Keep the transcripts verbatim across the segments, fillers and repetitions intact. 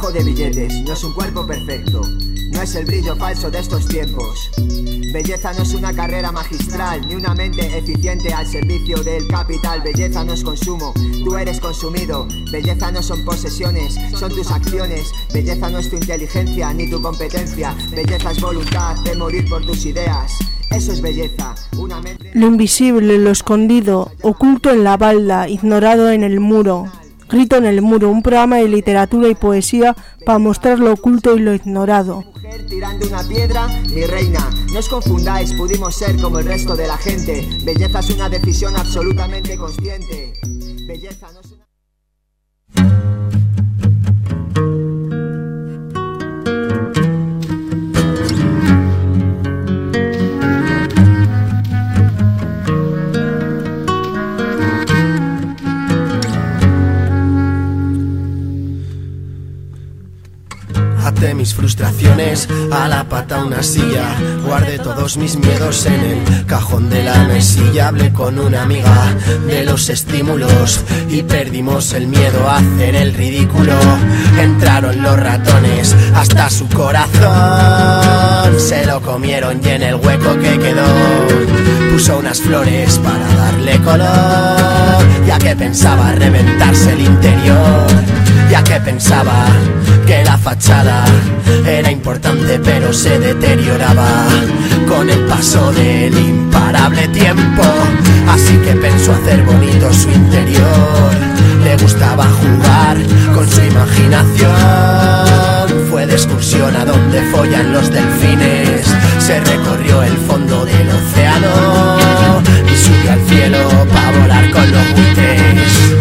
fajo de billetes, no es un cuerpo perfecto, no es el brillo falso de estos tiempos. Belleza no es una carrera magistral, ni una mente eficiente al servicio del capital. Belleza no es consumo, tú eres consumido. Belleza no son posesiones, son tus acciones. Belleza no es tu inteligencia ni tu competencia. Belleza es voluntad de morir por tus ideas. Eso es belleza, una mente... Lo invisible, lo escondido, oculto en la balda, ignorado en el muro. Grito en el muro, un programa de literatura y poesía para mostrar lo oculto y lo ignorado. Tirando una piedra, mi reina, no os confundáis, pudimos ser como el resto de la gente. Belleza es una decisión absolutamente consciente. Belleza no es una... Até mis frustraciones a la pata una silla. Guardé todos mis miedos en el cajón de la mesilla. Hablé con una amiga de los estímulos y perdimos el miedo a hacer el ridículo. Entraron los ratones hasta su corazón, se lo comieron y en el hueco que quedó puso unas flores para darle color. Ya que pensaba reventarse el interior, ya que pensaba que la fachada era importante pero se deterioraba con el paso del imparable tiempo. Así que pensó hacer bonito su interior, le gustaba jugar con su imaginación. Fue de excursión a donde follan los delfines, se recorrió el fondo del océano y subió al cielo para volar con los buitres.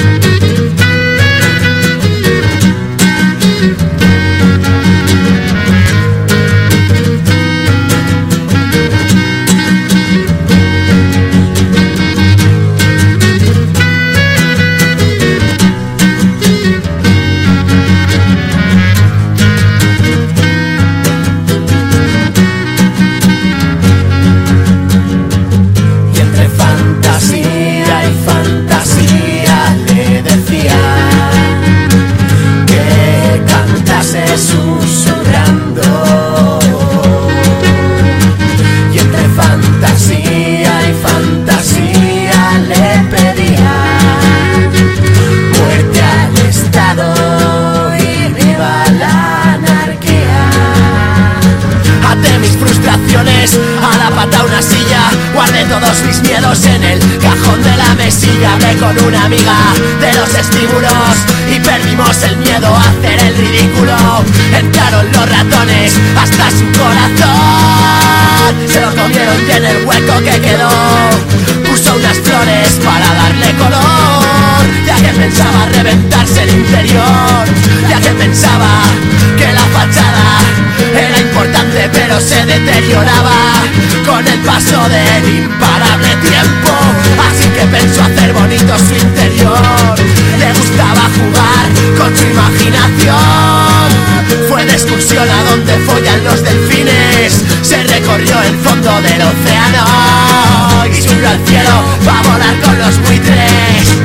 A la pata una silla, guardé todos mis miedos en el cajón de la mesilla. Hablé con una amiga de los estímulos y perdimos el miedo a hacer el ridículo. Entraron los ratones hasta su corazón, se lo comieron y en el hueco que quedó puso unas flores para darle color. Ya que pensaba reventarse el interior, ya que pensaba que la fachada era importante pero se deterioraba con el paso del imparable tiempo. Así que pensó hacer bonito su interior, le gustaba jugar con su imaginación. Fue de excursión a donde follan los delfines, se recorrió el fondo del océano y subió al cielo para volar con los buitres.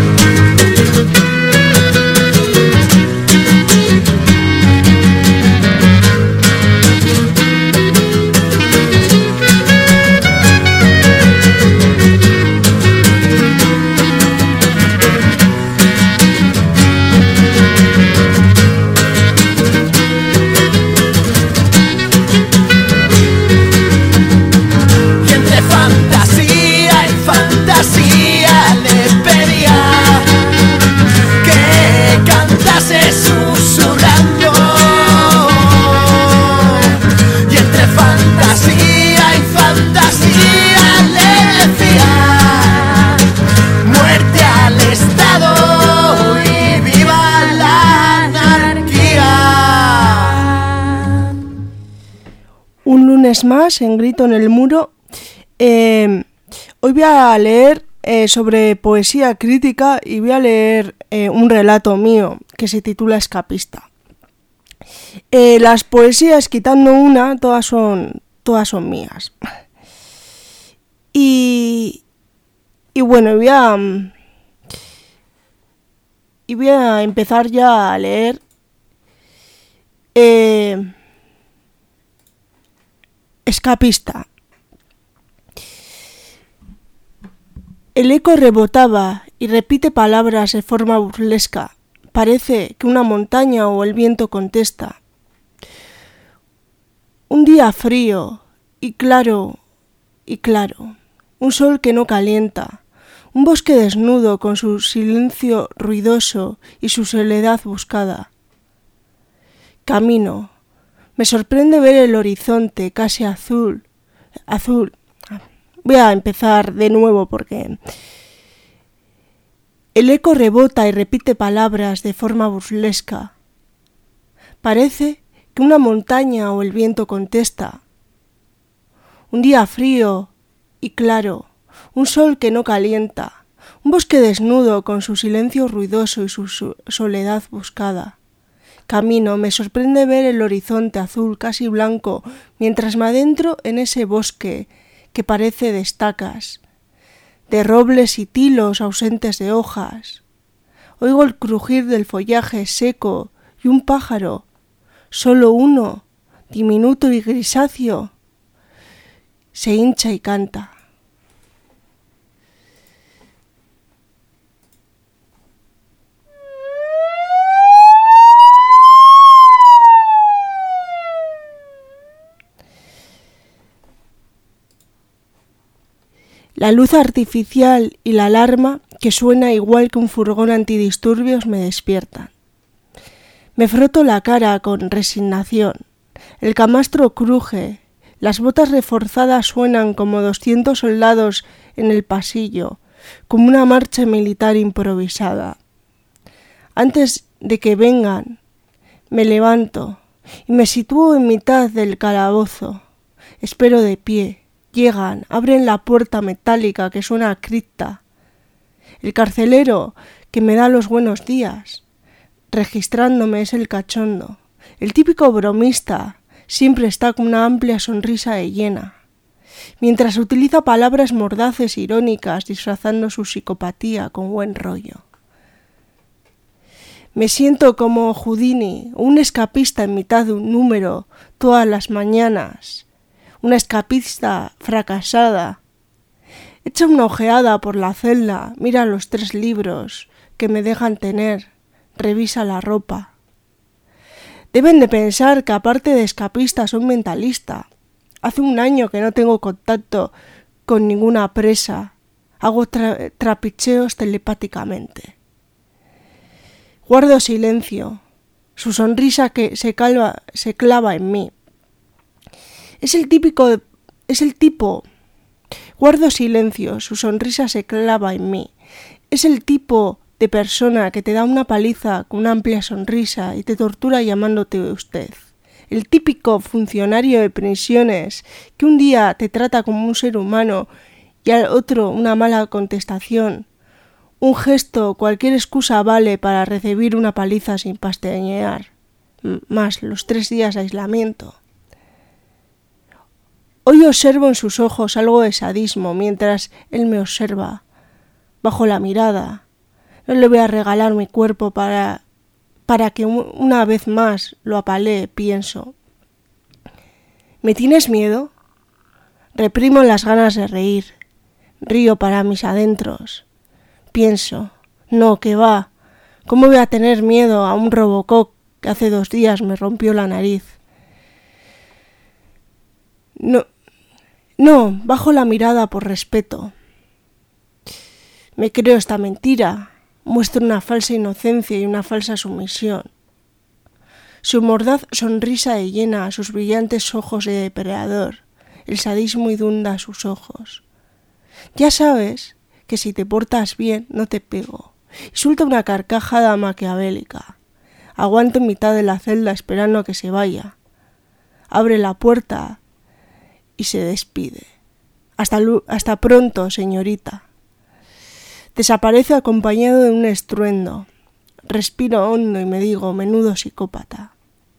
Más en Grito en el Muro. Eh, hoy voy a leer eh, sobre poesía crítica y voy a leer eh, un relato mío que se titula Escapista. Eh, las poesías, quitando una, todas son, todas son mías. Y, y bueno, voy a, y voy a empezar ya a leer. Eh, escapista. El eco rebotaba y repite palabras de forma burlesca. Parece que una montaña o el viento contesta. Un día frío y claro y claro, un sol que no calienta, un bosque desnudo con su silencio ruidoso y su soledad buscada. Camino. Me sorprende ver el horizonte casi azul. Azul. Voy a empezar de nuevo porque el eco rebota y repite palabras de forma burlesca. Parece que una montaña o el viento contesta. Un día frío y claro, un sol que no calienta, un bosque desnudo con su silencio ruidoso y su soledad buscada. Camino, me sorprende ver el horizonte azul casi blanco, mientras me adentro en ese bosque que parece de estacas, de robles y tilos ausentes de hojas. Oigo el crujir del follaje seco y un pájaro, solo uno, diminuto y grisáceo, se hincha y canta. La luz artificial y la alarma, que suena igual que un furgón antidisturbios, me despiertan. Me froto la cara con resignación. El camastro cruje. Las botas reforzadas suenan como doscientos soldados en el pasillo, como una marcha militar improvisada. Antes de que vengan, me levanto y me sitúo en mitad del calabozo. Espero de pie. Llegan, abren la puerta metálica que suena a cripta. El carcelero que me da los buenos días, registrándome, es el cachondo. El típico bromista siempre está con una amplia sonrisa de hiena, mientras utiliza palabras mordaces e irónicas disfrazando su psicopatía con buen rollo. Me siento como Houdini, un escapista en mitad de un número todas las mañanas. Una escapista fracasada. Echa una ojeada por la celda, mira los tres libros que me dejan tener, revisa la ropa. Deben de pensar que aparte de escapista soy mentalista. Hace un año que no tengo contacto con ninguna presa. Hago tra- trapicheos telepáticamente. Guardo silencio. Su sonrisa que se, calva, se clava en mí. Es el típico, es el tipo, guardo silencio, su sonrisa se clava en mí. Es el tipo de persona que te da una paliza con una amplia sonrisa y te tortura llamándote usted. El típico funcionario de prisiones que un día te trata como un ser humano y al otro una mala contestación. Un gesto, cualquier excusa vale para recibir una paliza sin pestañear, más los tres días de aislamiento. Hoy observo en sus ojos algo de sadismo mientras él me observa. Bajo la mirada. No le voy a regalar mi cuerpo para, para que una vez más lo apalee, pienso. ¿Me tienes miedo? Reprimo las ganas de reír. Río para mis adentros. Pienso. No, que va. ¿Cómo voy a tener miedo a un Robocop que hace dos días me rompió la nariz? No, no, bajo la mirada por respeto. Me creo esta mentira, muestro una falsa inocencia y una falsa sumisión. Su mordaz sonrisa de llena sus brillantes ojos de depredador, el sadismo inunda sus ojos. Ya sabes que si te portas bien no te pego. Y suelta una carcajada maquiavélica. Aguanto en mitad de la celda esperando a que se vaya. Abre la puerta y se despide. Hasta, hasta pronto, señorita. Desaparece acompañado de un estruendo. Respiro hondo y me digo, menudo psicópata.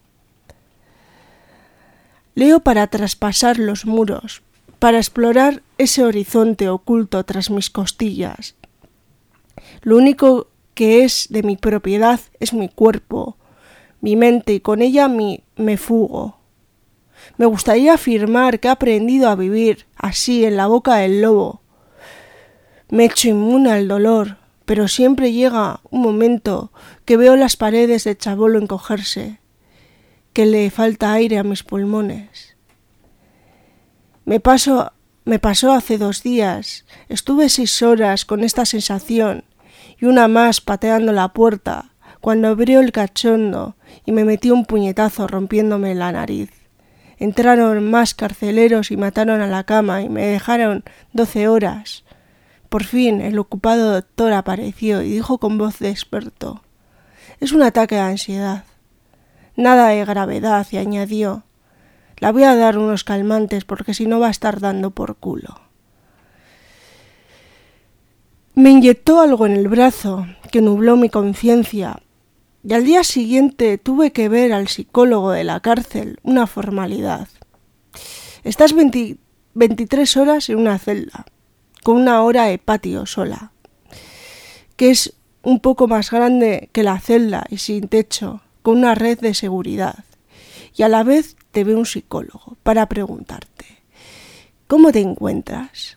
Leo para traspasar los muros, para explorar ese horizonte oculto tras mis costillas. Lo único que es de mi propiedad es mi cuerpo, mi mente y con ella mi, me fugo. Me gustaría afirmar que he aprendido a vivir así en la boca del lobo. Me he hecho inmune al dolor, pero siempre llega un momento que veo las paredes de Chabolo encogerse, que le falta aire a mis pulmones. Me paso, me pasó hace dos días, estuve seis horas con esta sensación y una más pateando la puerta cuando abrió el cachondo y me metió un puñetazo rompiéndome la nariz. Entraron más carceleros y mataron a la cama y me dejaron doce horas. Por fin el ocupado doctor apareció y dijo con voz de experto: «Es un ataque de ansiedad. Nada de gravedad», y añadió: «La voy a dar unos calmantes porque si no va a estar dando por culo». Me inyectó algo en el brazo que nubló mi conciencia y al día siguiente tuve que ver al psicólogo de la cárcel, una formalidad. Estás veinte, veintitrés horas en una celda, con una hora de patio sola, que es un poco más grande que la celda y sin techo, con una red de seguridad. Y a la vez te ve un psicólogo para preguntarte: ¿cómo te encuentras?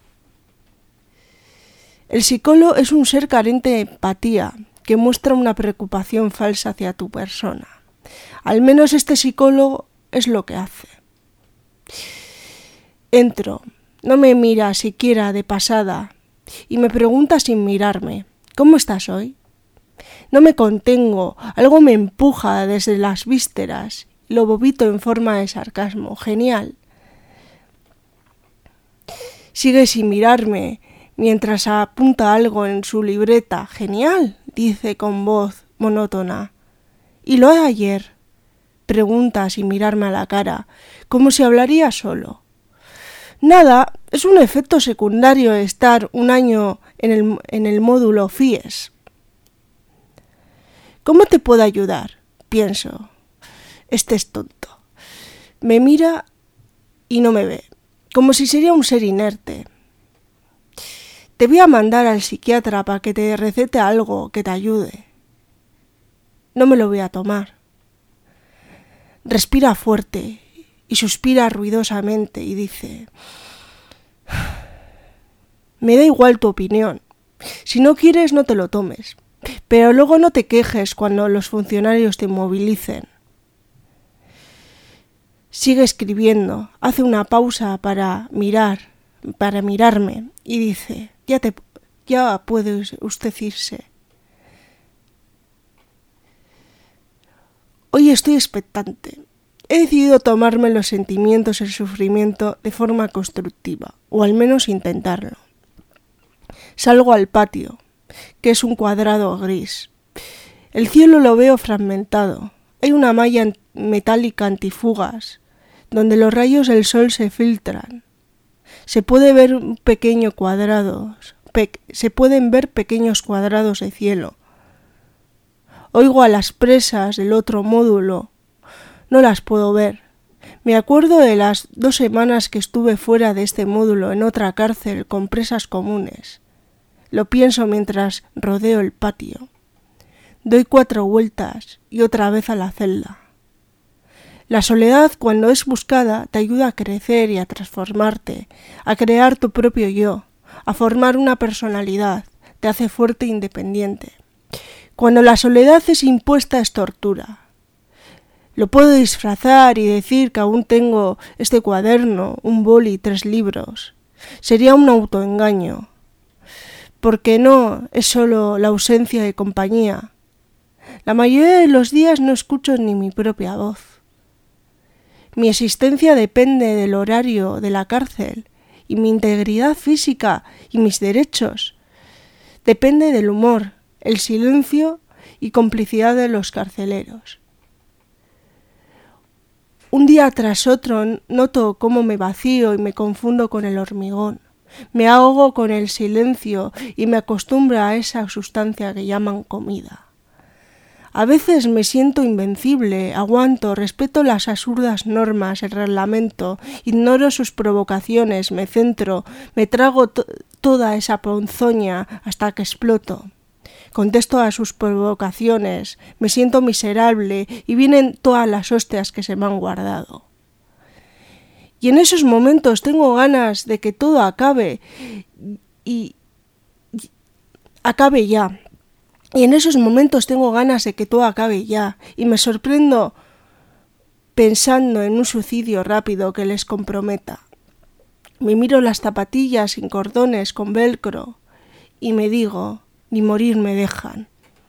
El psicólogo es un ser carente de empatía, que muestra una preocupación falsa hacia tu persona. Al menos este psicólogo es lo que hace. Entro, no me mira siquiera de pasada y me pregunta sin mirarme: ¿cómo estás hoy? No me contengo, algo me empuja desde las vísceras y lo vomito en forma de sarcasmo. Genial. Sigue sin mirarme mientras apunta algo en su libreta. Genial, dice con voz monótona. ¿Y lo de ayer? Pregunta sin mirarme a la cara, como si hablaría solo. Nada, es un efecto secundario de estar un año en el, en el módulo F I E S. ¿Cómo te puedo ayudar? Pienso. Este es tonto. Me mira y no me ve, como si sería un ser inerte. Te voy a mandar al psiquiatra para que te recete algo que te ayude. No me lo voy a tomar. Respira fuerte y suspira ruidosamente y dice: me da igual tu opinión. Si no quieres, no te lo tomes. Pero luego no te quejes cuando los funcionarios te inmovilicen. Sigue escribiendo, hace una pausa para mirar, para mirarme y dice: Ya te, ya puede usted irse. Hoy estoy expectante. He decidido tomarme los sentimientos y el sufrimiento de forma constructiva, o al menos intentarlo. Salgo al patio, que es un cuadrado gris. El cielo lo veo fragmentado. Hay una malla metálica antifugas, donde los rayos del sol se filtran. Se puede ver un pequeño cuadrado, pe- se pueden ver pequeños cuadrados de cielo. Oigo a las presas del otro módulo. No las puedo ver. Me acuerdo de las dos semanas que estuve fuera de este módulo en otra cárcel con presas comunes. Lo pienso mientras rodeo el patio. Doy cuatro vueltas y otra vez a la celda. La soledad, cuando es buscada, te ayuda a crecer y a transformarte, a crear tu propio yo, a formar una personalidad, te hace fuerte e independiente. Cuando la soledad es impuesta es tortura. Lo puedo disfrazar y decir que aún tengo este cuaderno, un boli y tres libros. Sería un autoengaño, porque no es solo la ausencia de compañía. La mayoría de los días no escucho ni mi propia voz. Mi existencia depende del horario de la cárcel y mi integridad física y mis derechos depende del humor, el silencio y complicidad de los carceleros. Un día tras otro noto cómo me vacío y me confundo con el hormigón. Me ahogo con el silencio y me acostumbro a esa sustancia que llaman comida. A veces me siento invencible, aguanto, respeto las absurdas normas, el reglamento, ignoro sus provocaciones, me centro, me trago to- toda esa ponzoña hasta que exploto. Contesto a sus provocaciones, me siento miserable y vienen todas las hostias que se me han guardado. Y en esos momentos tengo ganas de que todo acabe y, y acabe ya. Y en esos momentos tengo ganas de que todo acabe ya y me sorprendo pensando en un suicidio rápido que les comprometa. Me miro las zapatillas sin cordones con velcro y me digo, ni morir me dejan.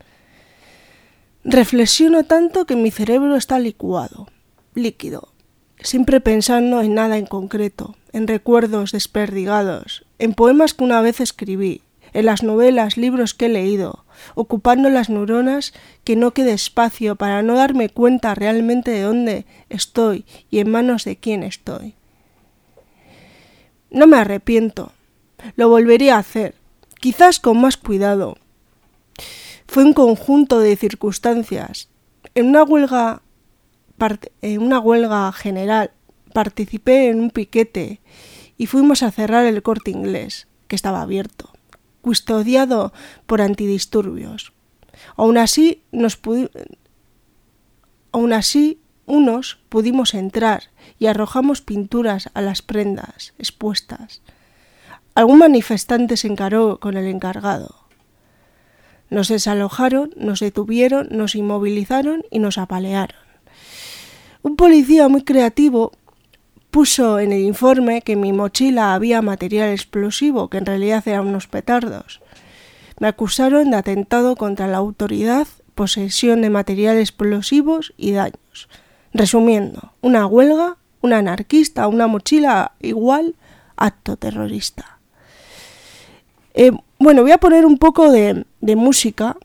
Reflexiono tanto que mi cerebro está licuado, líquido, siempre pensando en nada en concreto, en recuerdos desperdigados, en poemas que una vez escribí, en las novelas, libros que he leído, ocupando las neuronas que no quede espacio para no darme cuenta realmente de dónde estoy y en manos de quién estoy. No me arrepiento, lo volvería a hacer, quizás con más cuidado. Fue un conjunto de circunstancias. En una huelga, part- en una huelga general participé en un piquete y fuimos a cerrar el Corte Inglés, que estaba abierto, custodiado por antidisturbios. Aún así, nos pudi- aún así, unos pudimos entrar y arrojamos pinturas a las prendas expuestas. Algún manifestante se encaró con el encargado. Nos desalojaron, nos detuvieron, nos inmovilizaron y nos apalearon. Un policía muy creativo puso en el informe que en mi mochila había material explosivo, que en realidad eran unos petardos. Me acusaron de atentado contra la autoridad, posesión de materiales explosivos y daños. Resumiendo, una huelga, un anarquista, una mochila igual, acto terrorista. Eh, bueno, voy a poner un poco de, de música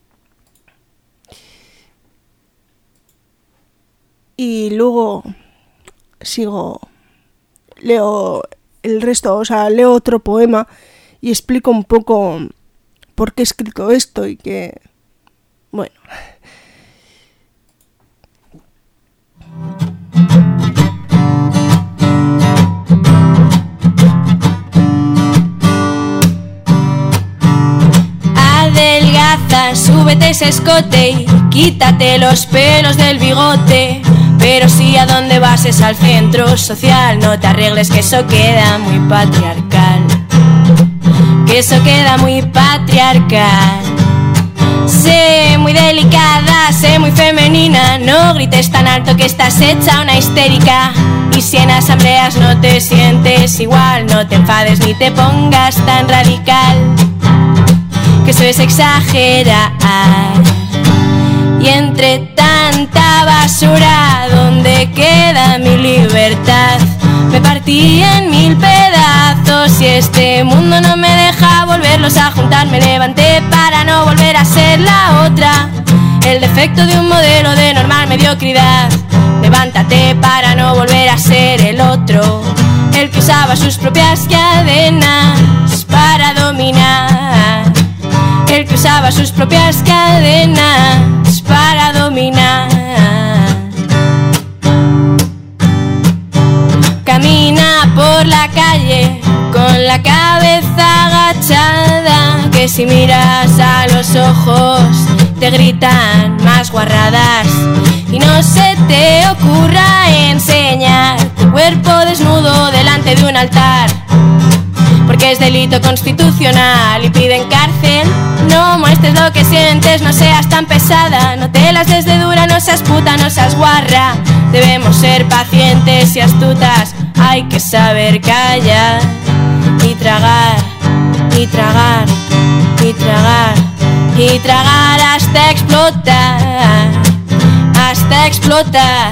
y luego sigo, leo el resto, o sea, leo otro poema y explico un poco por qué he escrito esto y que, bueno... Adelgaza, súbete ese escote y quítate los pelos del bigote. Pero si a dónde vas es al centro social, no te arregles que eso queda muy patriarcal. Que eso queda muy patriarcal. Sé muy delicada, sé muy femenina, no grites tan alto que estás hecha una histérica. Y si en asambleas no te sientes igual, no te enfades ni te pongas tan radical. Que eso es exagerar. Y entre tanta basura, ¿dónde queda mi libertad? Me partí en mil pedazos y este mundo no me deja volverlos a juntar. Me levanté para no volver a ser la otra, el defecto de un modelo de normal mediocridad. Levántate para no volver a ser el otro, el que usaba sus propias cadenas para dominar. El que usaba sus propias cadenas para dominar. Camina por la calle con la cabeza agachada, que si miras a los ojos te gritan más guarradas. Y no se te ocurra enseñar tu cuerpo desnudo delante de un altar, porque es delito constitucional y piden cárcel. No muestres lo que sientes, no seas tan pesada, no te las des de dura, no seas puta, no seas guarra. Debemos ser pacientes y astutas, hay que saber callar y tragar, y tragar, y tragar, y tragar hasta explotar, hasta explotar.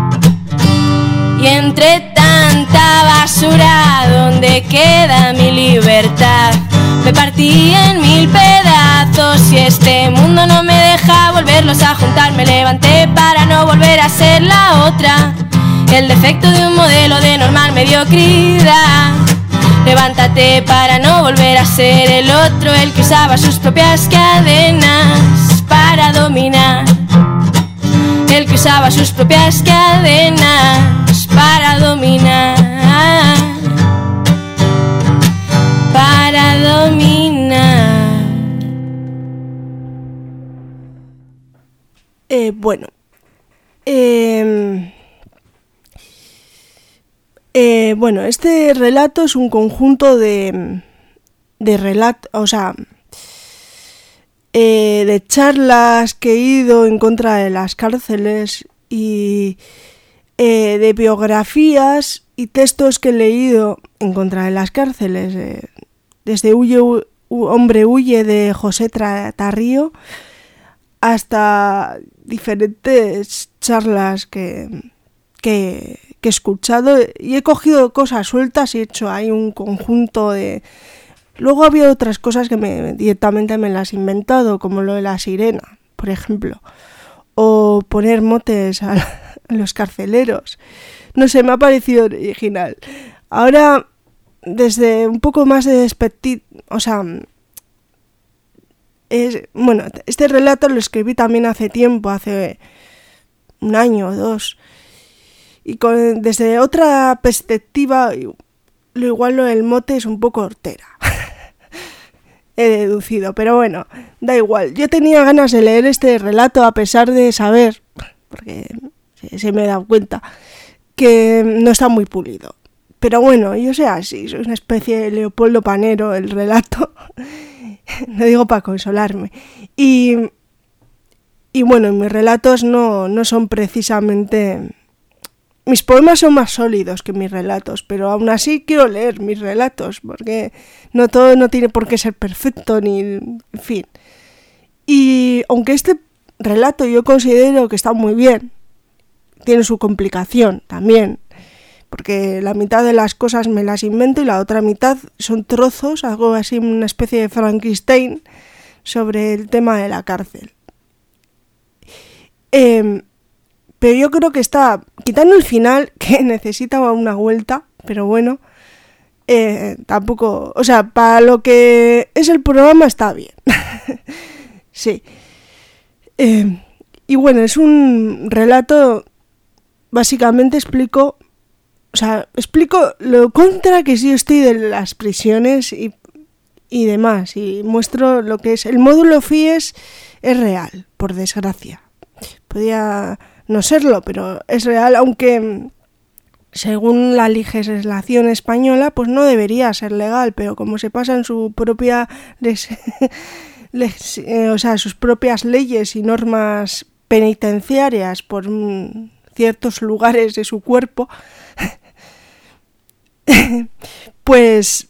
Y entre tanta basura, ¿dónde queda mi libertad? Me partí en mil pedazos y este mundo no me deja volverlos a juntar. Me levanté para no volver a ser la otra, el defecto de un modelo de normal mediocridad. Levántate para no volver a ser el otro, el que usaba sus propias cadenas para dominar. El que usaba sus propias cadenas para dominar. Para dominar. Eh, bueno, eh, eh, bueno, este relato es un conjunto de, de relatos, o sea, eh, de charlas que he ido en contra de las cárceles y eh, de biografías y textos que he leído en contra de las cárceles, eh, desde Huye, hu, Hombre Huye de José Tarrío hasta diferentes charlas que, que, que he escuchado, y he cogido cosas sueltas y he hecho ahí un conjunto de... Luego había otras cosas que me, directamente me las he inventado, como lo de la sirena, por ejemplo, o poner motes a, a los carceleros. No sé, me ha parecido original. Ahora, desde un poco más de despectiva, o sea... Es, bueno, este relato lo escribí también hace tiempo, hace un año o dos, y con, desde otra perspectiva, lo igual lo del mote es un poco hortera. He deducido, pero bueno, da igual. Yo tenía ganas de leer este relato a pesar de saber, porque se, se me he dado cuenta, que no está muy pulido. Pero bueno, yo sé así, soy una especie de Leopoldo Panero, el relato. Lo digo para consolarme. Y, y bueno, mis relatos no, no son precisamente... Mis poemas son más sólidos que mis relatos, pero aún así quiero leer mis relatos, porque no todo no tiene por qué ser perfecto, ni... En fin. Y aunque este relato yo considero que está muy bien, tiene su complicación también, porque la mitad de las cosas me las invento y la otra mitad son trozos, hago así una especie de Frankenstein sobre el tema de la cárcel. Eh, pero yo creo que está, quitando el final, que necesita una vuelta, pero bueno, eh, tampoco, o sea, para lo que es el programa está bien. Sí. Eh, y bueno, es un relato, básicamente explico... O sea, explico lo contra que sí estoy de las prisiones y, y demás. Y muestro lo que es. El módulo FIES es real, por desgracia. Podría no serlo, pero es real, aunque según la legislación española, pues no debería ser legal. Pero como se pasa en su propia... Les, les, eh, o sea, sus propias leyes y normas penitenciarias por mm, ciertos lugares de su cuerpo... pues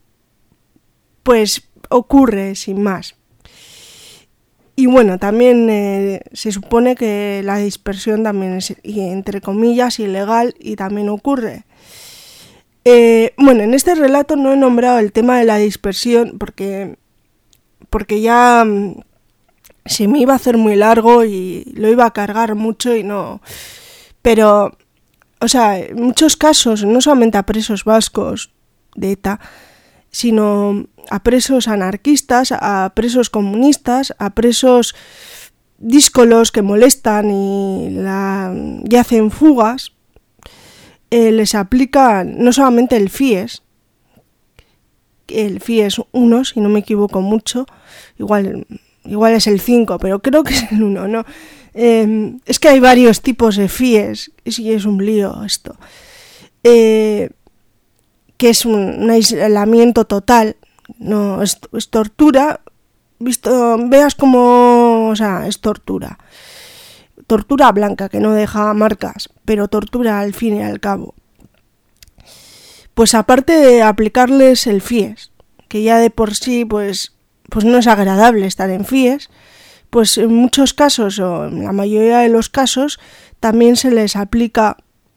pues ocurre sin más. Y bueno, también eh, se supone que la dispersión también es, entre comillas, ilegal, y también ocurre. Eh, bueno, en este relato no he nombrado el tema de la dispersión porque porque ya um, se me iba a hacer muy largo y lo iba a cargar mucho y no... Pero... O sea, en muchos casos, no solamente a presos vascos de ETA, sino a presos anarquistas, a presos comunistas, a presos díscolos que molestan y, la, y hacen fugas, eh, les aplica no solamente el FIES, el FIES uno, si no me equivoco mucho, igual, igual es el cinco, pero creo que es el uno, ¿no? Eh, es que hay varios tipos de FIES, y es un lío esto, eh, que es un, un aislamiento total, no es, es tortura, visto, veas como, o sea, es tortura, tortura blanca que no deja marcas, pero tortura al fin y al cabo. Pues aparte de aplicarles el FIES, que ya de por sí pues, pues no es agradable estar en FIES, pues en muchos casos, o en la mayoría de los casos, también se les aplica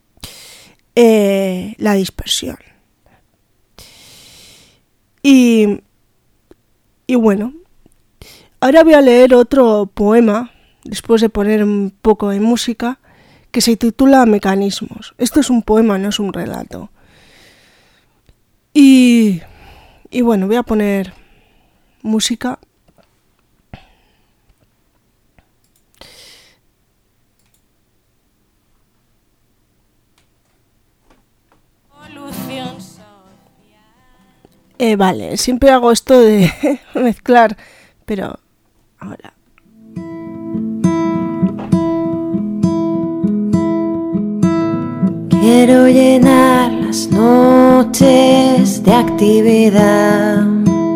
eh, la dispersión. Y, y bueno, ahora voy a leer otro poema, después de poner un poco de música, que se titula Mecanismos. Esto es un poema, no es un relato. Y, y bueno, voy a poner música. Eh, vale, siempre hago esto de mezclar, pero ahora. Quiero llenar las noches de actividad,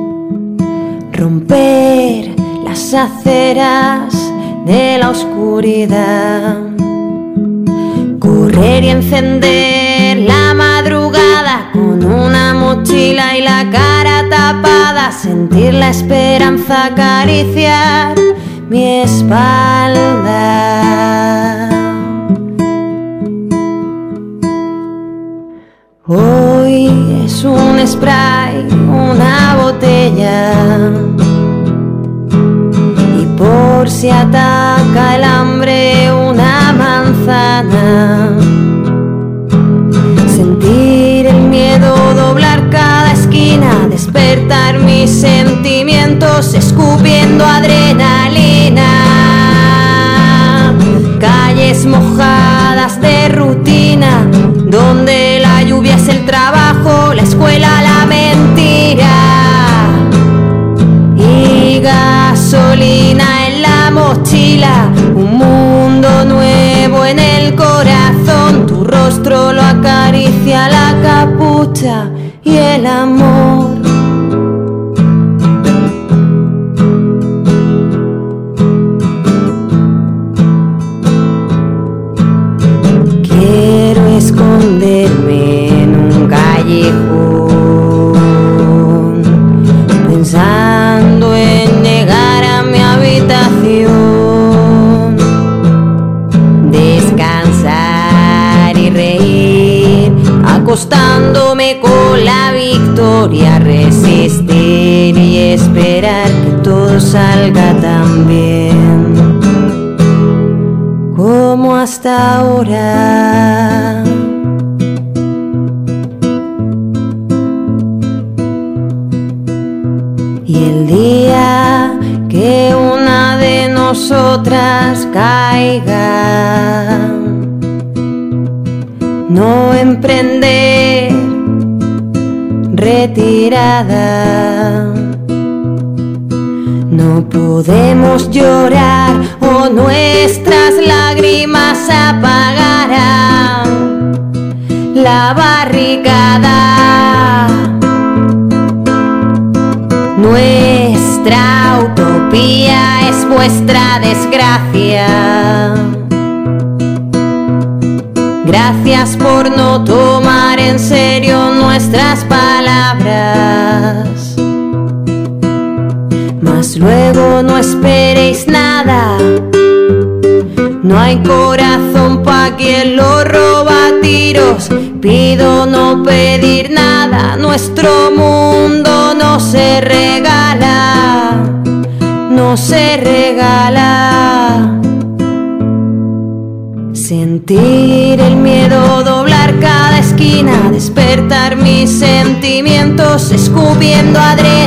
romper las aceras de la oscuridad, correr y encender la madrugada con una mochila y la cara tapada, sentir la esperanza acariciar mi espalda. Hoy es un spray, una botella, y por si ataca el hambre una manzana. Sentir el miedo doblar cada esquina, despertar mis sentimientos escupiendo adrenalina. Calles mojadas de rutina, donde la lluvia es el trabajo, la escuela la mentira, y gasolina en la mochila, un mundo nuevo en el corazón. Tu rostro lo acaricia la capucha y el amor. Quiero esconderme en un callejón, pensando en llegar a mi habitación, descansar y reír, acostándome con la victoria, resistir y esperar que todo salga tan bien como hasta ahora. Y el día que una de nosotras caiga, no emprender retirada. No podemos llorar o nuestras lágrimas apagarán la barricada. Nuestra utopía es vuestra desgracia. Gracias por no tomar en serio nuestras palabras. Mas luego no esperéis nada. No hay corazón pa' quien lo roba a tiros. Pido no pedir nada. Nuestro mundo no se regala. No se regala. Sentir el miedo doblar cada esquina, despertar mis sentimientos escupiendo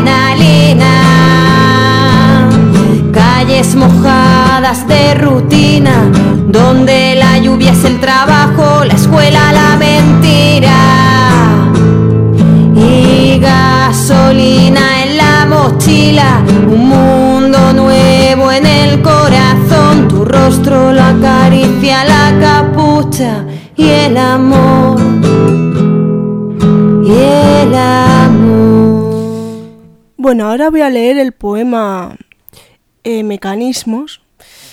adrenalina. Calles mojadas de rutina, donde la lluvia es el trabajo, la escuela la mentira, y gasolina en la mochila, un mundo nuevo en el corazón. Tu rostro lo acaricia la capucha y el amor, y el amor. Bueno, ahora voy a leer el poema eh, Mecanismos.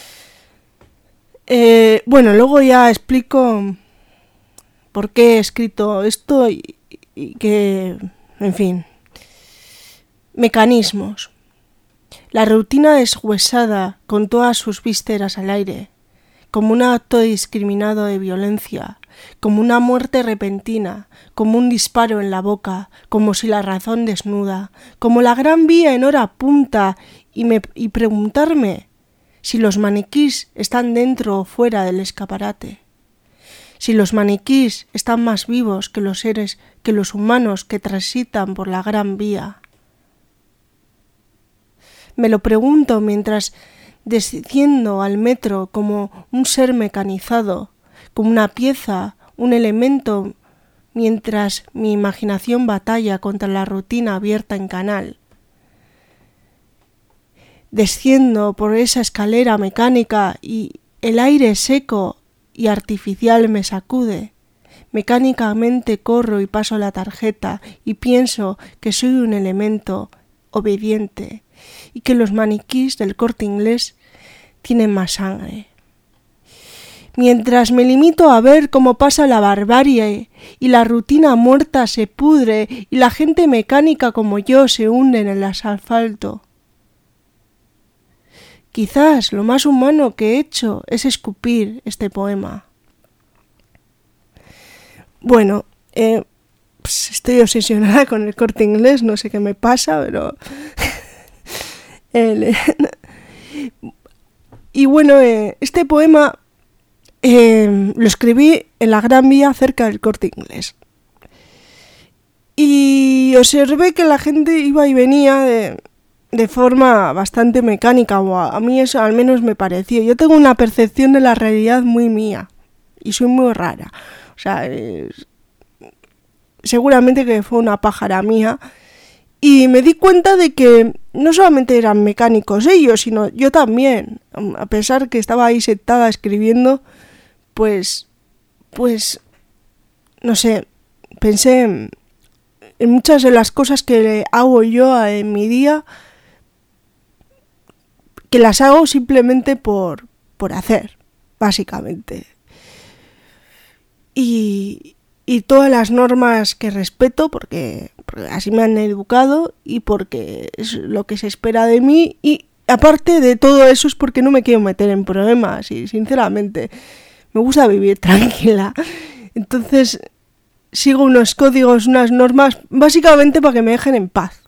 Eh, bueno, luego ya explico por qué he escrito esto y, y que, en fin. Mecanismos. La rutina deshuesada con todas sus vísceras al aire, como un acto discriminado de violencia, como una muerte repentina, como un disparo en la boca, como si la razón desnuda, como la gran vía en hora punta, y, me, y preguntarme si los maniquís están dentro o fuera del escaparate, si los maniquís están más vivos que los seres, que los humanos que transitan por la gran vía. Me lo pregunto mientras desciendo al metro como un ser mecanizado, como una pieza, un elemento, mientras mi imaginación batalla contra la rutina abierta en canal. Desciendo por esa escalera mecánica y el aire seco y artificial me sacude, Mecánicamente corro y paso la tarjeta y pienso que soy un elemento obediente y que los maniquís del Corte Inglés tienen más sangre. Mientras me limito a ver cómo pasa la barbarie y la rutina muerta se pudre y la gente mecánica como yo se hunde en el asfalto. Quizás lo más humano que he hecho es escupir este poema. Bueno, eh, pues estoy obsesionada con el Corte Inglés, no sé qué me pasa, pero... el... y bueno, eh, este poema eh, lo escribí en la Gran Vía cerca del Corte Inglés. Y observé que la gente iba y venía de, de forma bastante mecánica, o a, a mí eso al menos me pareció. Yo tengo una percepción de la realidad muy mía y soy muy rara. O sea, eh, seguramente que fue una pájara mía. Y me di cuenta de que no solamente eran mecánicos ellos, sino yo también. A pesar que estaba ahí sentada escribiendo, pues, pues, no sé, pensé en, en muchas de las cosas que hago yo en mi día, que las hago simplemente por, por hacer, básicamente. Y, y todas las normas que respeto, porque, porque así me han educado y porque es lo que se espera de mí. Y aparte de todo eso es porque no me quiero meter en problemas y sinceramente me gusta vivir tranquila. Entonces sigo unos códigos, unas normas, básicamente para que me dejen en paz.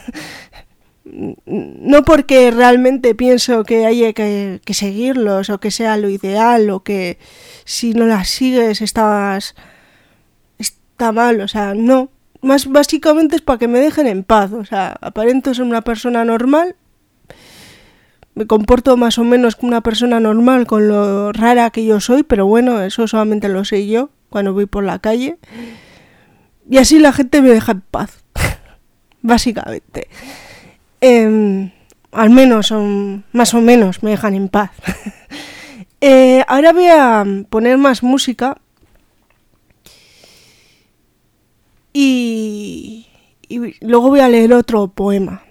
No porque realmente pienso que haya que, que seguirlos o que sea lo ideal o que si no las sigues estás está mal, o sea, no. Más básicamente es para que me dejen en paz, o sea, aparento ser una persona normal, me comporto más o menos como una persona normal con lo rara que yo soy, pero bueno, eso solamente lo sé yo cuando voy por la calle y así la gente me deja en paz, básicamente. Eh, al menos, um, más o menos, me dejan en paz. eh, ahora voy a poner más música y, y luego voy a leer otro poema.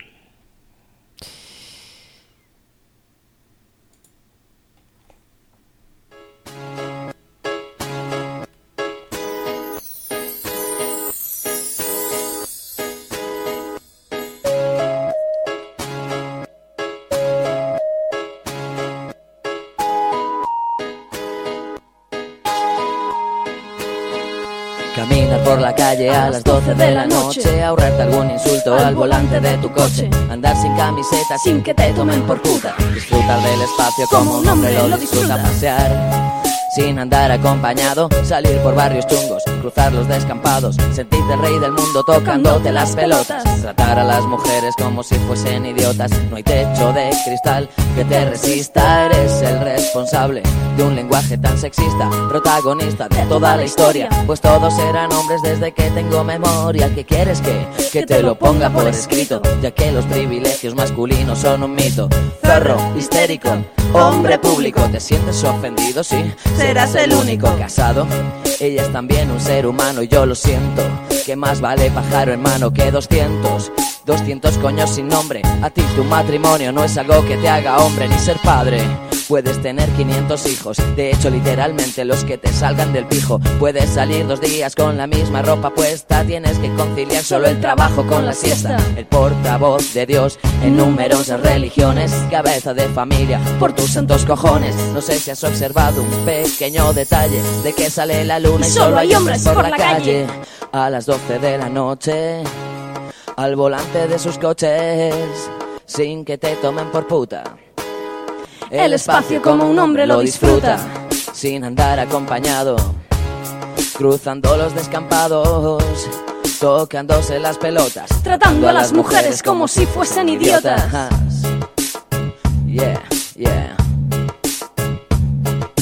Caminar por la calle a las doce de la noche, ahorrarte algún insulto al volante de tu coche, andar sin camiseta sin que te tomen por puta, disfrutar del espacio como un hombre lo disfruta, pasear sin andar acompañado, salir por barrios chungos, cruzar los descampados, sentirte rey del mundo tocándote las pelotas, tratar a las mujeres como si fuesen idiotas, no hay techo de cristal que te resista, eres el responsable de un lenguaje tan sexista, protagonista de toda la historia, pues todos eran hombres desde que tengo memoria. ¿Qué quieres que? Que te lo ponga por escrito, ya que los privilegios masculinos son un mito. Zorro, histérico, hombre público, ¿te sientes ofendido? Sí, serás el único. Casado, ella es también un ser humano y yo lo siento, que más vale pájaro en mano que doscientos. Doscientos coños sin nombre, a ti tu matrimonio no es algo que te haga hombre ni ser padre. Puedes tener quinientos hijos, de hecho literalmente los que te salgan del pijo. Puedes salir dos días con la misma ropa puesta, tienes que conciliar solo el trabajo con la siesta. El portavoz de Dios en numerosas religiones, cabeza de familia por tus santos cojones. No sé si has observado un pequeño detalle de que sale la luna y, y solo hay hombres por, por la calle. A las doce de la noche, al volante de sus coches, sin que te tomen por puta. El espacio como un hombre lo disfruta, sin andar acompañado, cruzando los descampados, tocándose las pelotas, tratando a las mujeres como si fuesen idiotas. Yeah, yeah.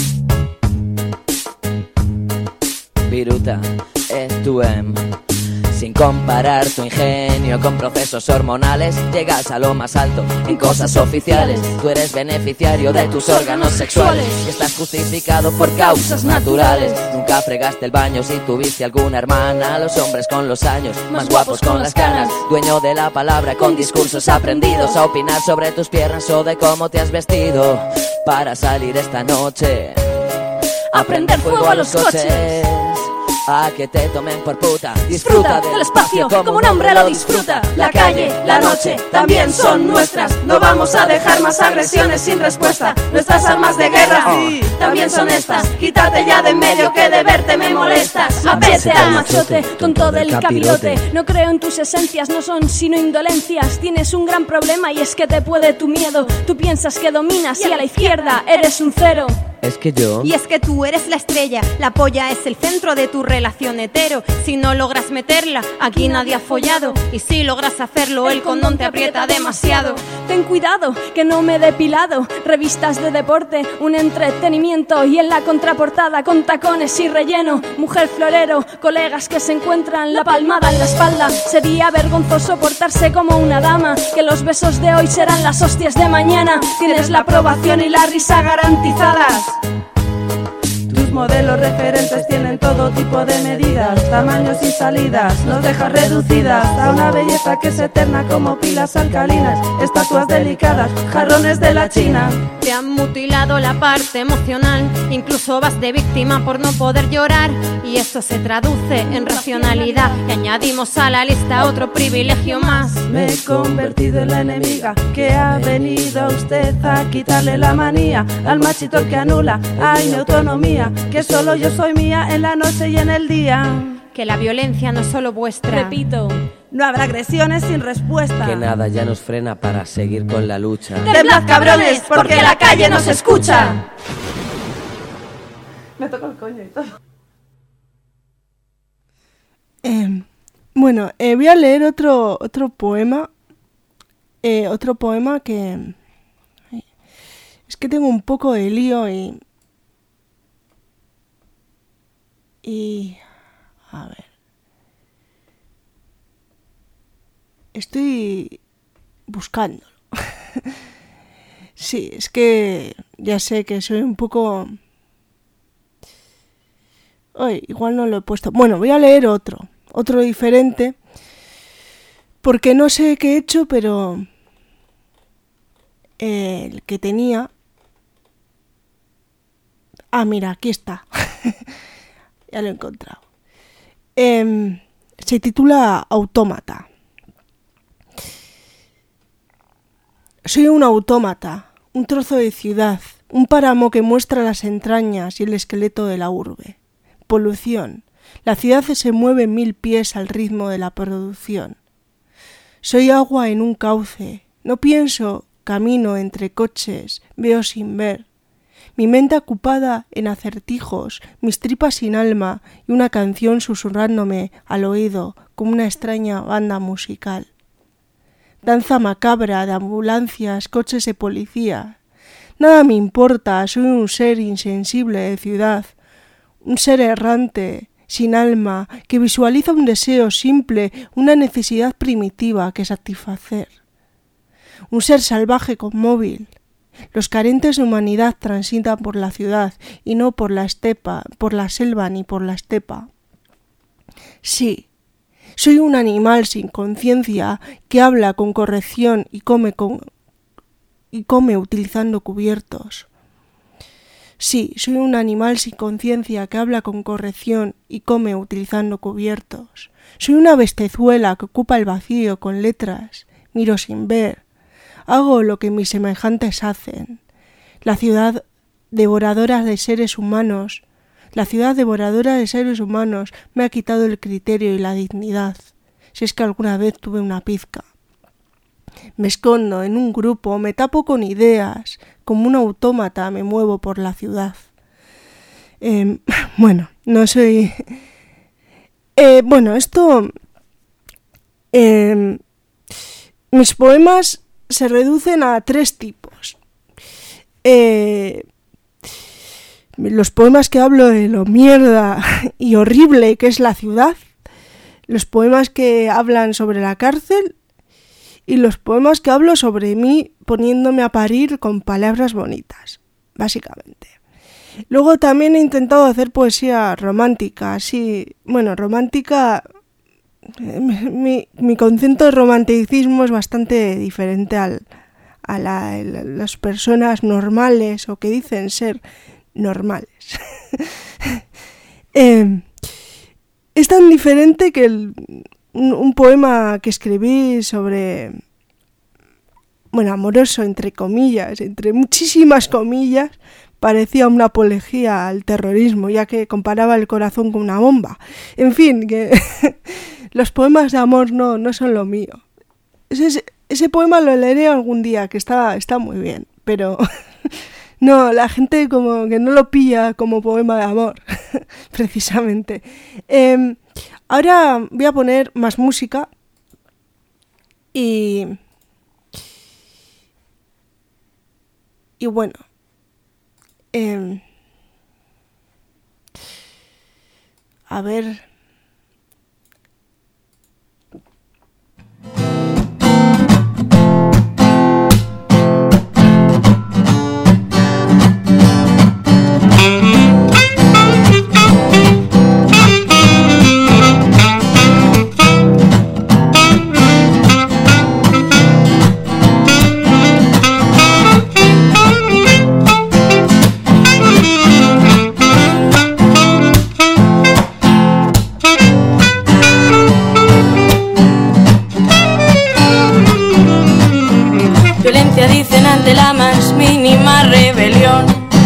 Viruta, S dos M, Sin comparar tu ingenio con procesos hormonales, llegas a lo más alto en cosas oficiales. Tú eres beneficiario de tus órganos sexuales y estás justificado por causas naturales. Nunca fregaste el baño si tuviste alguna hermana. Los hombres con los años, más guapos con las canas. Dueño de la palabra con discursos aprendidos a opinar sobre tus piernas o de cómo te has vestido para salir esta noche a prender fuego a los coches, a que te tomen por puta. Disfruta del espacio como un hombre lo disfruta. La calle, la noche, también son nuestras. No vamos a dejar más agresiones sin respuesta. Nuestras armas de guerra sí, también son estas. Quítate ya de en medio que de verte me molestas. Vete al machote con todo el capirote. No creo en tus esencias, no son sino indolencias. Tienes un gran problema y es que te puede tu miedo. Tú piensas que dominas y a la izquierda eres un cero. Es que yo... Y es que tú eres la estrella, la polla es el centro de tu relación hetero. Si no logras meterla, aquí nadie ha follado. Y si logras hacerlo, el condón te aprieta demasiado. Ten cuidado, que no me he depilado. Revistas de deporte, un entretenimiento. Y en la contraportada con tacones y relleno. Mujer florero, colegas que se encuentran la palmada en la espalda. Sería vergonzoso portarse como una dama. Que los besos de hoy serán las hostias de mañana. Tienes la aprobación y la risa garantizadas. Tus modelos referentes tienen todo tipo de medidas, tamaños y salidas. Nos dejas reducidas a una belleza que es eterna como pilas alcalinas. Estatuas delicadas, jarrones de la China. Te han mutilado la parte emocional, incluso vas de víctima por no poder llorar. Y esto se traduce en racionalidad. Y añadimos a la lista otro privilegio más. Me he convertido en la enemiga que ha venido a usted a quitarle la manía al machito que anula. Hay mi autonomía, que solo yo soy mía en la noche y en el día. Que la violencia no es solo vuestra. Repito, no habrá agresiones sin respuesta. Que nada ya nos frena para seguir con la lucha. ¡Temblad, cabrones, porque la calle nos escucha! Me toco el coño y todo. Eh, bueno, eh, voy a leer otro, otro poema. Eh, otro poema que... Es que tengo un poco de lío y... Y... A ver... Estoy buscándolo. Sí, es que ya sé que soy un poco... Ay, igual no lo he puesto. Bueno, voy a leer otro. Otro diferente. Porque no sé qué he hecho, pero... Eh, el que tenía... Ah, mira, aquí está. Ya lo he encontrado. Eh, se titula Autómata. Soy un autómata, un trozo de ciudad, un páramo que muestra las entrañas y el esqueleto de la urbe. Polución. La ciudad se mueve mil pies al ritmo de la producción. Soy agua en un cauce. No pienso, camino entre coches, veo sin ver. Mi mente ocupada en acertijos, mis tripas sin alma y una canción susurrándome al oído como una extraña banda musical. Danza macabra de ambulancias, coches de policía. Nada me importa, soy un ser insensible de ciudad, un ser errante, sin alma, que visualiza un deseo simple, una necesidad primitiva que satisfacer. Un ser salvaje con móvil. Los carentes de humanidad transitan por la ciudad y no por la estepa, por la selva ni por la estepa. Sí. Soy un animal sin conciencia que habla con corrección y come, con, y come utilizando cubiertos. Sí, soy un animal sin conciencia que habla con corrección y come utilizando cubiertos. Soy una bestezuela que ocupa el vacío con letras. Miro sin ver. Hago lo que mis semejantes hacen. La ciudad devoradora de seres humanos... La ciudad devoradora de seres humanos me ha quitado el criterio y la dignidad, si es que alguna vez tuve una pizca. Me escondo en un grupo, me tapo con ideas, como un autómata me muevo por la ciudad. Eh, bueno, no soy... Eh, bueno, esto... Eh, mis poemas se reducen a tres tipos. Eh... Los poemas que hablo de lo mierda y horrible que es la ciudad, los poemas que hablan sobre la cárcel y los poemas que hablo sobre mí poniéndome a parir con palabras bonitas, básicamente. Luego también he intentado hacer poesía romántica, así, bueno, romántica, mi, mi concepto de romanticismo es bastante diferente al, a la, a las personas normales o que dicen ser normales. eh, es tan diferente que el, un, un poema que escribí sobre, bueno, amoroso entre comillas, entre muchísimas comillas, parecía una apología al terrorismo, ya que comparaba el corazón con una bomba. En fin, que los poemas de amor no, no son lo mío. Ese, ese poema lo leeré algún día, que está, está muy bien, pero no, la gente como que no lo pilla como poema de amor, precisamente. Eh, ahora voy a poner más música y... Y bueno... Eh, a ver. Dicen ante la más mínima rebelión.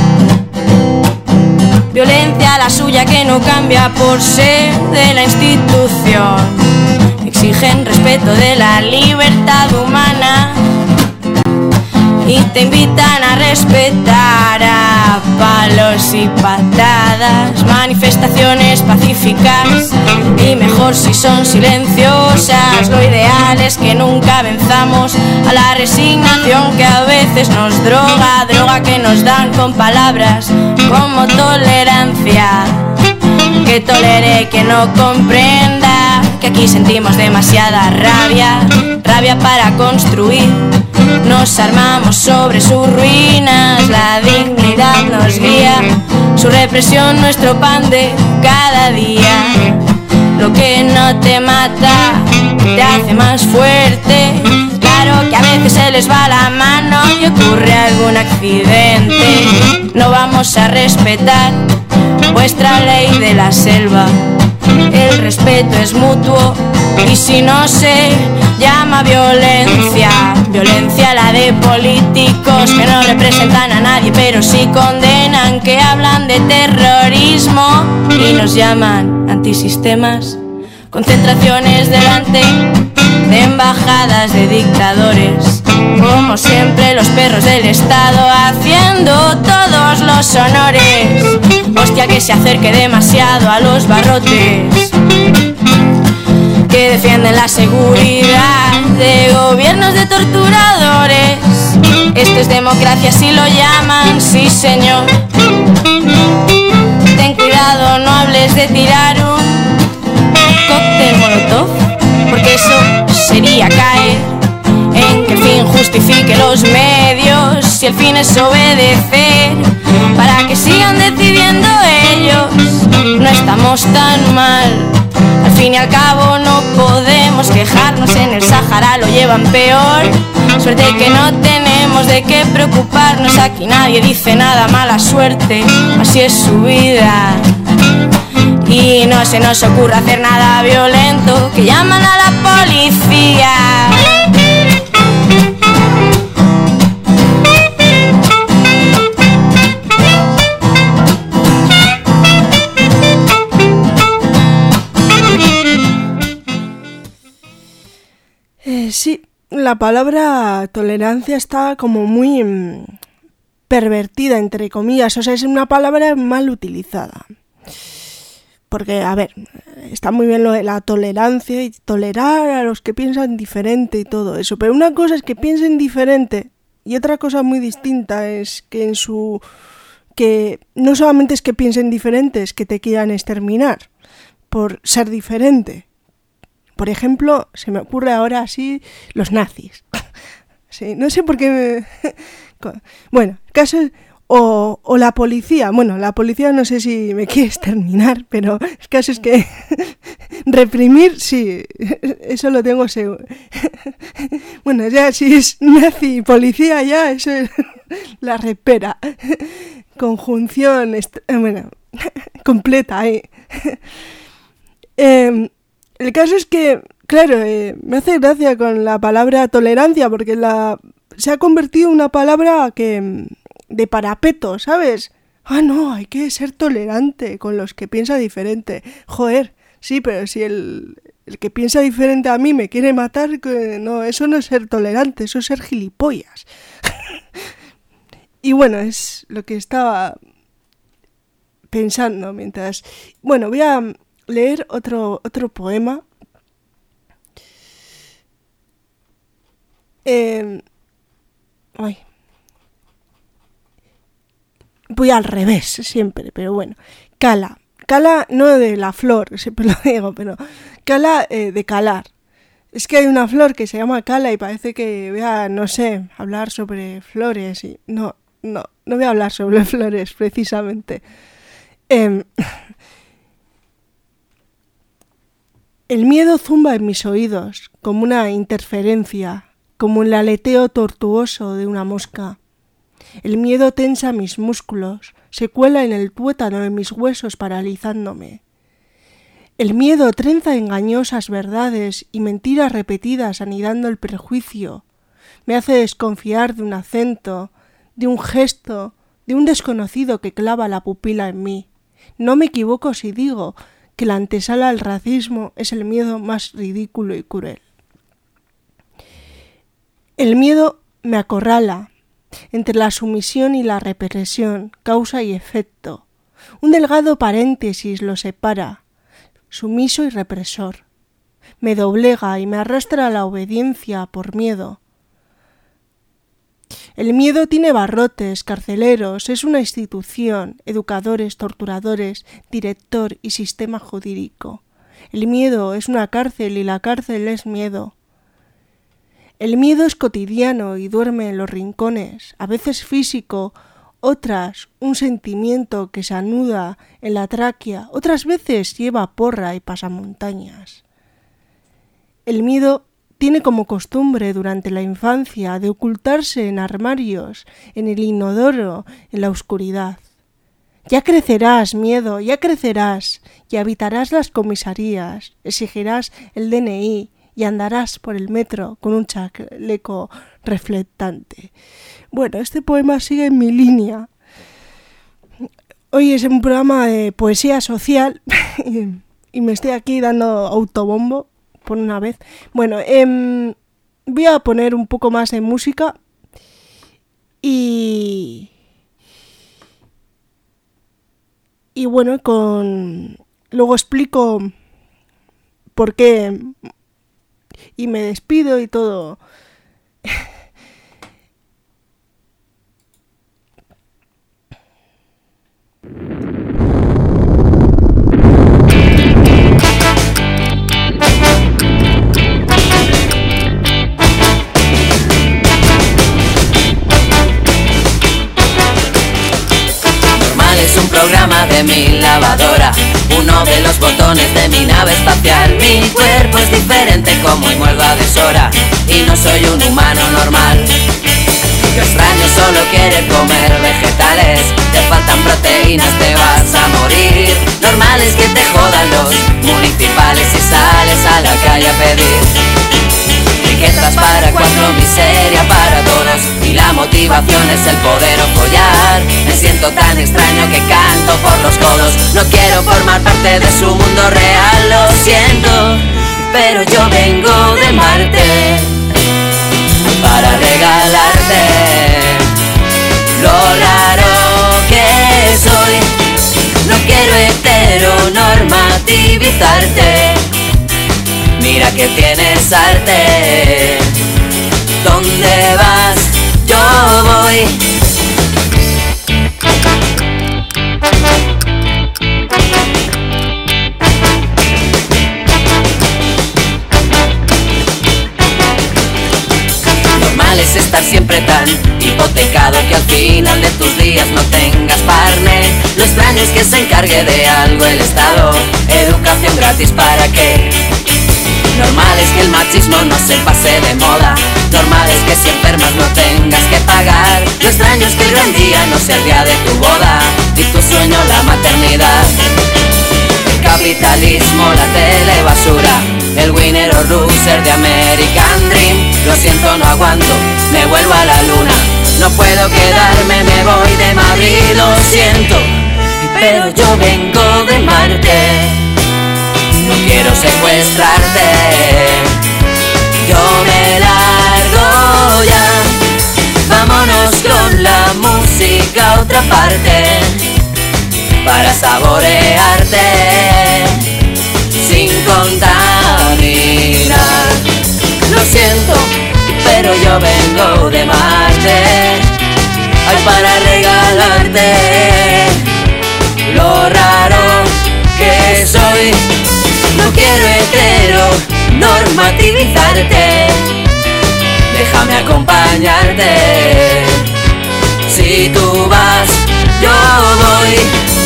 Violencia la suya que no cambia por ser de la institución. Exigen respeto de la libertad humana y te invitan a respetar a palos y patadas. Manifestaciones pacíficas y mejor si son silenciosas. Lo ideal es que nunca venzamos a la resignación que a veces nos droga, droga que nos dan con palabras como tolerancia. Que tolere, que no comprenda que aquí sentimos demasiada rabia, rabia para construir. Nos armamos sobre sus ruinas, la dignidad nos guía, su represión nuestro pan de cada día. Lo que no te mata te hace más fuerte. Claro que a veces se les va la mano y ocurre algún accidente. No vamos a respetar vuestra ley de la selva. El respeto es mutuo y si no se llama violencia, violencia la de políticos que no representan a nadie pero sí condenan, que hablan de terrorismo y nos llaman antisistemas. Concentraciones delante de embajadas de dictadores, como siempre los perros del Estado haciendo todos los honores. Hostia, que se acerque demasiado a los barrotes que defienden la seguridad de gobiernos de torturadores. Esto es democracia si lo llaman, sí señor. Ten cuidado, no hables de tirar un cóctel molotov, porque eso sería caer en que el fin justifique los medios. Si el fin es obedecer para que sigan decidiendo ellos, no estamos tan mal. Al fin y al cabo no podemos quejarnos, en el Sahara lo llevan peor. Suerte que no tenemos de qué preocuparnos, aquí nadie dice nada, mala suerte, así es su vida. Y no se nos ocurre hacer nada violento, que llaman a la policía. Eh, sí, la palabra tolerancia está como muy mmm, pervertida, entre comillas, o sea, es una palabra mal utilizada. Porque, a ver, está muy bien lo de la tolerancia y tolerar a los que piensan diferente y todo eso, pero una cosa es que piensen diferente y otra cosa muy distinta es que en su... que no solamente es que piensen diferente, es que te quieran exterminar por ser diferente. Por ejemplo, se me ocurre ahora así los nazis. Sí, no sé por qué me... Bueno, el caso es... O, o la policía. Bueno, la policía no sé si me quiere exterminar, pero el caso es que reprimir, sí, eso lo tengo seguro. Bueno, ya si es nazi y policía, ya eso es la repera. Conjunción, est- bueno, completa ahí. Eh, el caso es que, claro, eh, me hace gracia con la palabra tolerancia, porque la se ha convertido en una palabra que de parapeto, ¿sabes? Ah, no, hay que ser tolerante con los que piensa diferente. Joder, sí, pero si el, el que piensa diferente a mí me quiere matar, que no, eso no es ser tolerante, eso es ser gilipollas. Y bueno, es lo que estaba pensando mientras... Bueno, voy a leer otro, otro poema. Eh... Ay. Voy al revés siempre, pero bueno. Cala. Cala no de la flor, siempre lo digo, pero cala eh, de calar. Es que hay una flor que se llama cala y parece que voy a, no sé, hablar sobre flores y... No, no, no voy a hablar sobre flores precisamente. Eh, el miedo zumba en mis oídos como una interferencia, como el aleteo tortuoso de una mosca. El miedo tensa mis músculos, se cuela en el tuétano de mis huesos paralizándome. El miedo trenza engañosas verdades y mentiras repetidas anidando el prejuicio. Me hace desconfiar de un acento, de un gesto, de un desconocido que clava la pupila en mí. No me equivoco si digo que la antesala al racismo es el miedo más ridículo y cruel. El miedo me acorrala. Entre la sumisión y la represión, causa y efecto. Un delgado paréntesis lo separa, sumiso y represor. Me doblega y me arrastra a la obediencia por miedo. El miedo tiene barrotes, carceleros, es una institución, educadores, torturadores, director y sistema jurídico. El miedo es una cárcel y la cárcel es miedo. El miedo es cotidiano y duerme en los rincones, a veces físico, otras un sentimiento que se anuda en la tráquea, otras veces lleva porra y pasamontañas. El miedo tiene como costumbre durante la infancia de ocultarse en armarios, en el inodoro, en la oscuridad. Ya crecerás, miedo, ya crecerás, y habitarás las comisarías, exigirás el D N I, y andarás por el metro con un chaleco reflectante. Bueno, este poema sigue en mi línea. Hoy es un programa de poesía social y me estoy aquí dando autobombo por una vez. Bueno, eh, voy a poner un poco más de música y... Y bueno, con luego explico por qué... Y me despido y todo. Normal es un programa de mi lavadora, uno de los botones de mi nave espacial. Mi cuerpo es diferente como y muerdo a deshora, y no soy un humano normal. Lo extraño solo quiere comer vegetales, te faltan proteínas, te vas a morir. Normal es que te jodan los municipales y sales a la calle a pedir riquezas para cuatro, miseria para todos, y la motivación es el poder o follar. Me siento tan extraño que canto por los codos, no quiero formar parte de su mundo real, lo siento, pero yo vengo de Marte para regalarte lo raro que soy. No quiero heteronormativizarte, mira que tienes arte. ¿Dónde vas? Yo voy. que al final de tus días no tengas partner. Lo extraño es que se encargue de algo el Estado. Educación gratis, ¿para qué? Normal es que el machismo no se pase de moda. Normal es que si enfermas no tengas que pagar. Lo extraño es que el gran día no sea el día de tu boda y tu sueño la maternidad. El capitalismo, la tele basura, el winner o loser de American Dream. Lo siento, no aguanto, me vuelvo a la luna. No puedo quedarme, me voy de Madrid, lo siento, pero yo vengo de Marte. No quiero secuestrarte, yo me largo ya. Vámonos con la música a otra parte, para saborearte sin contaminar. Lo siento, pero yo vengo de Marte. Hay para regalarte lo raro que soy. No quiero hetero normativizarte, déjame acompañarte. Si tú vas, yo voy.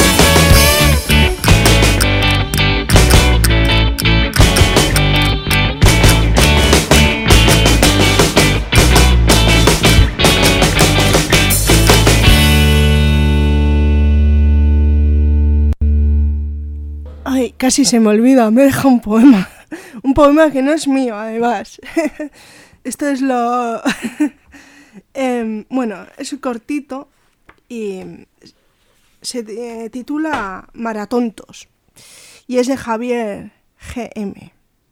Ay, casi se me olvida, me deja un poema. Un poema que no es mío, además. Esto es lo... eh, bueno, es cortito y se eh, titula Maratontos y es de Javier G M.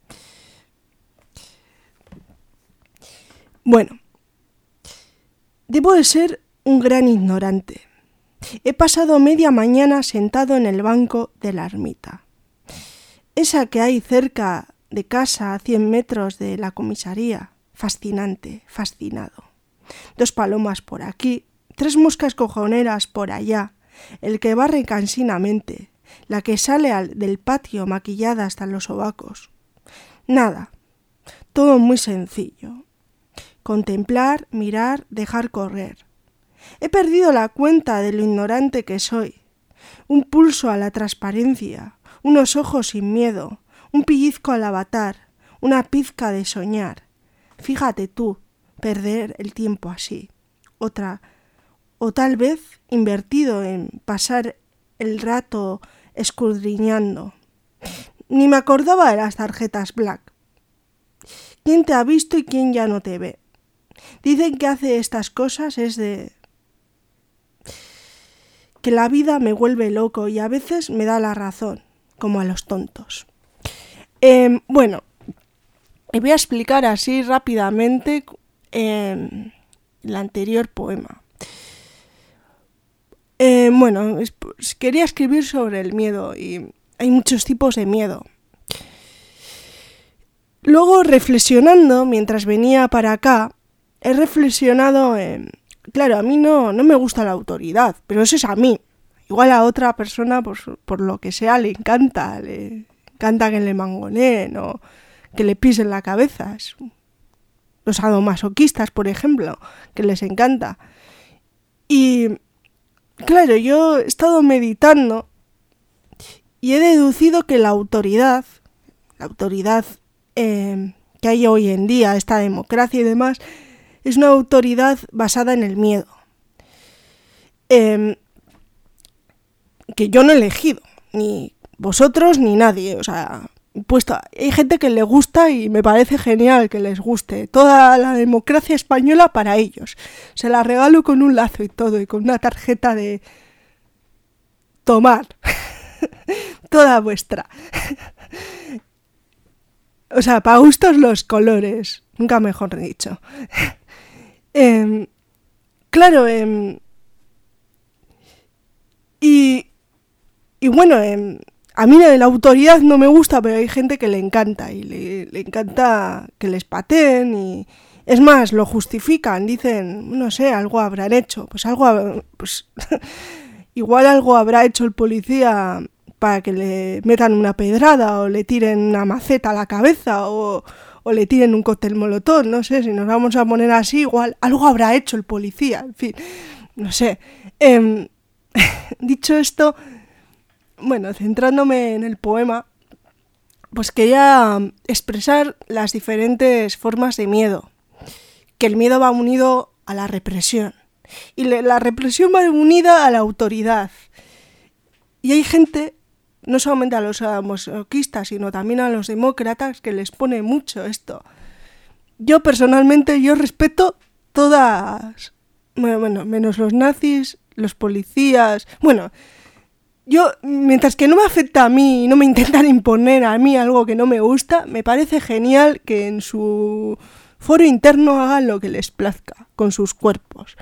Bueno, debo de ser un gran ignorante. He pasado media mañana sentado en el banco de la ermita, esa que hay cerca de casa a cien metros de la comisaría. Fascinante, fascinado. Dos palomas por aquí, tres moscas cojoneras por allá, el que barre cansinamente, la que sale al, del patio maquillada hasta los sobacos. Nada, todo muy sencillo. Contemplar, mirar, dejar correr. He perdido la cuenta de lo ignorante que soy. Un pulso a la transparencia, unos ojos sin miedo, un pellizco al avatar, una pizca de soñar. Fíjate tú, perder el tiempo así. Otra, o tal vez invertido en pasar el rato escudriñando. Ni me acordaba de las tarjetas Black. ¿Quién te ha visto y quién ya no te ve? Dicen que hace estas cosas es de... que la vida me vuelve loco y a veces me da la razón, como a los tontos. Eh, bueno, voy a explicar así rápidamente eh, el anterior poema. Eh, bueno, es, pues, quería escribir sobre el miedo y hay muchos tipos de miedo. Luego, reflexionando, mientras venía para acá, he reflexionado en... Claro, a mí no, no me gusta la autoridad, pero eso es a mí. Igual a otra persona, por, por lo que sea, le encanta. Le encanta que le mangoneen o que le pisen la cabeza. Los sadomasoquistas, por ejemplo, que les encanta. Y claro, yo he estado meditando y he deducido que la autoridad, la autoridad eh, que hay hoy en día, esta democracia y demás, es una autoridad basada en el miedo. Eh, que yo no he elegido, ni vosotros ni nadie. O sea, puesto, hay gente que le gusta y me parece genial que les guste. Toda la democracia española para ellos. Se la regalo con un lazo y todo, y con una tarjeta de tomar. Toda vuestra. O sea, para gustos los colores, nunca mejor dicho. Eh, claro, eh, y, y bueno, eh, a mí la autoridad no me gusta, pero hay gente que le encanta, y le, le encanta que les pateen, y es más, lo justifican, dicen, no sé, algo habrán hecho, pues algo, pues igual algo habrá hecho el policía para que le metan una pedrada, o le tiren una maceta a la cabeza, o... o le tiren un cóctel molotov, no sé, si nos vamos a poner así, igual algo habrá hecho el policía, en fin. no sé. Eh, dicho esto, bueno, centrándome en el poema, pues quería expresar las diferentes formas de miedo. Que el miedo va unido a la represión. Y la represión va unida a la autoridad. Y hay gente, no solamente a los masoquistas, sino también a los demócratas, que les pone mucho esto. Yo personalmente, yo respeto todas, bueno, bueno, menos los nazis, los policías, bueno, yo, mientras que no me afecta a mí y no me intentan imponer a mí algo que no me gusta, me parece genial que en su foro interno hagan lo que les plazca con sus cuerpos.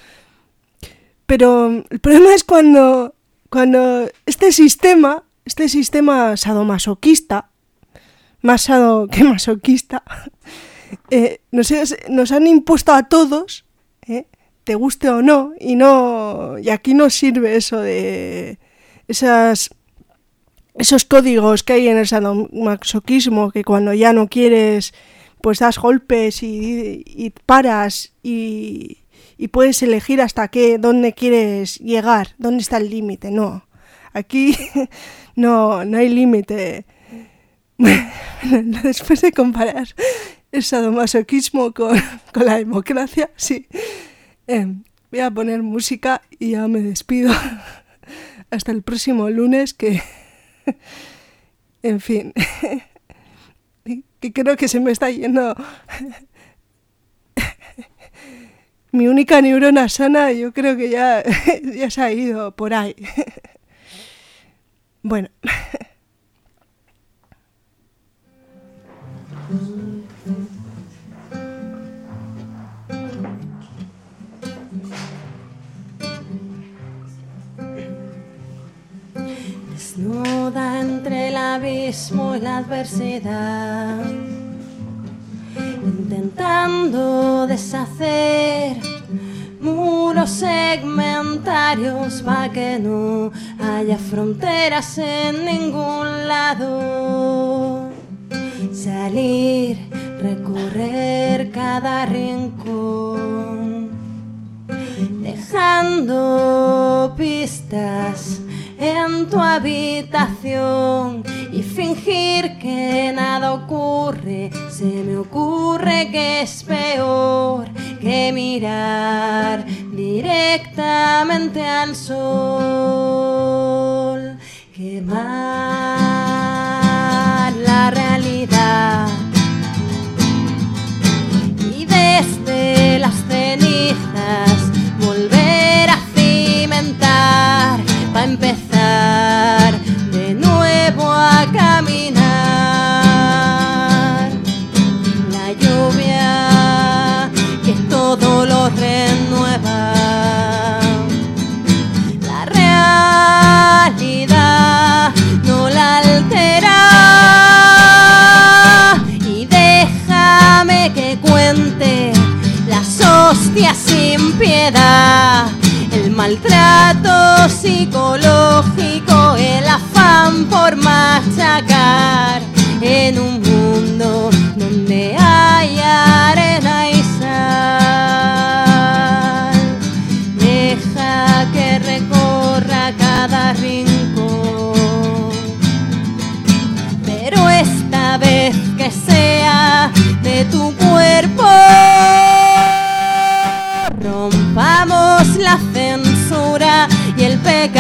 Pero el problema es cuando, cuando este sistema, este sistema sadomasoquista, más sado que masoquista, eh, nos, nos han impuesto a todos, eh, te guste o no, y no, y aquí no sirve eso de esas, esos códigos que hay en el sadomasoquismo, que cuando ya no quieres, pues das golpes y, y paras y, y puedes elegir hasta qué, dónde quieres llegar, dónde está el límite. No, aquí no, no hay límite. Después de comparar el sadomasoquismo con, con la democracia, sí. Eh, voy a poner música y ya me despido. Hasta el próximo lunes, que... en fin... que creo que se me está yendo... mi única neurona sana, yo creo que ya, ya se ha ido por ahí. Bueno... Desnuda entre el abismo y la adversidad, intentando deshacer muros segmentarios para que no haya fronteras en ningún lado. Salir, recorrer cada rincón, dejando pistas en tu habitación y fingir que nada ocurre. Se me ocurre que es peor que mirar directamente al sol, quemar la realidad y desde las cenizas volver a cimentar, para empezar de nuevo a caminar. La lluvia que todo lo renueva, la realidad no la altera. Y déjame que cuente las hostias sin piedad, el maltrato psicológico, el afán por machacar, en un mundo donde hay arena y sal. Deja que recorra cada rincón, pero esta vez que sea de tu cuerpo. Rompamos la censura y el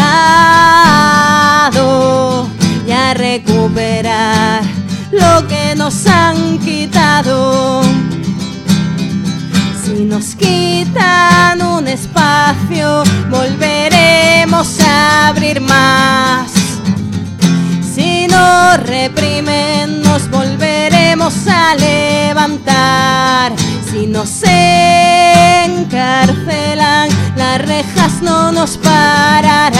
pecado, y a recuperar lo que nos han quitado. Si nos quitan un espacio, volveremos a abrir más. Si nos reprimen, nos volveremos a levantar. Si nos encarcelan, las rejas no nos pararán.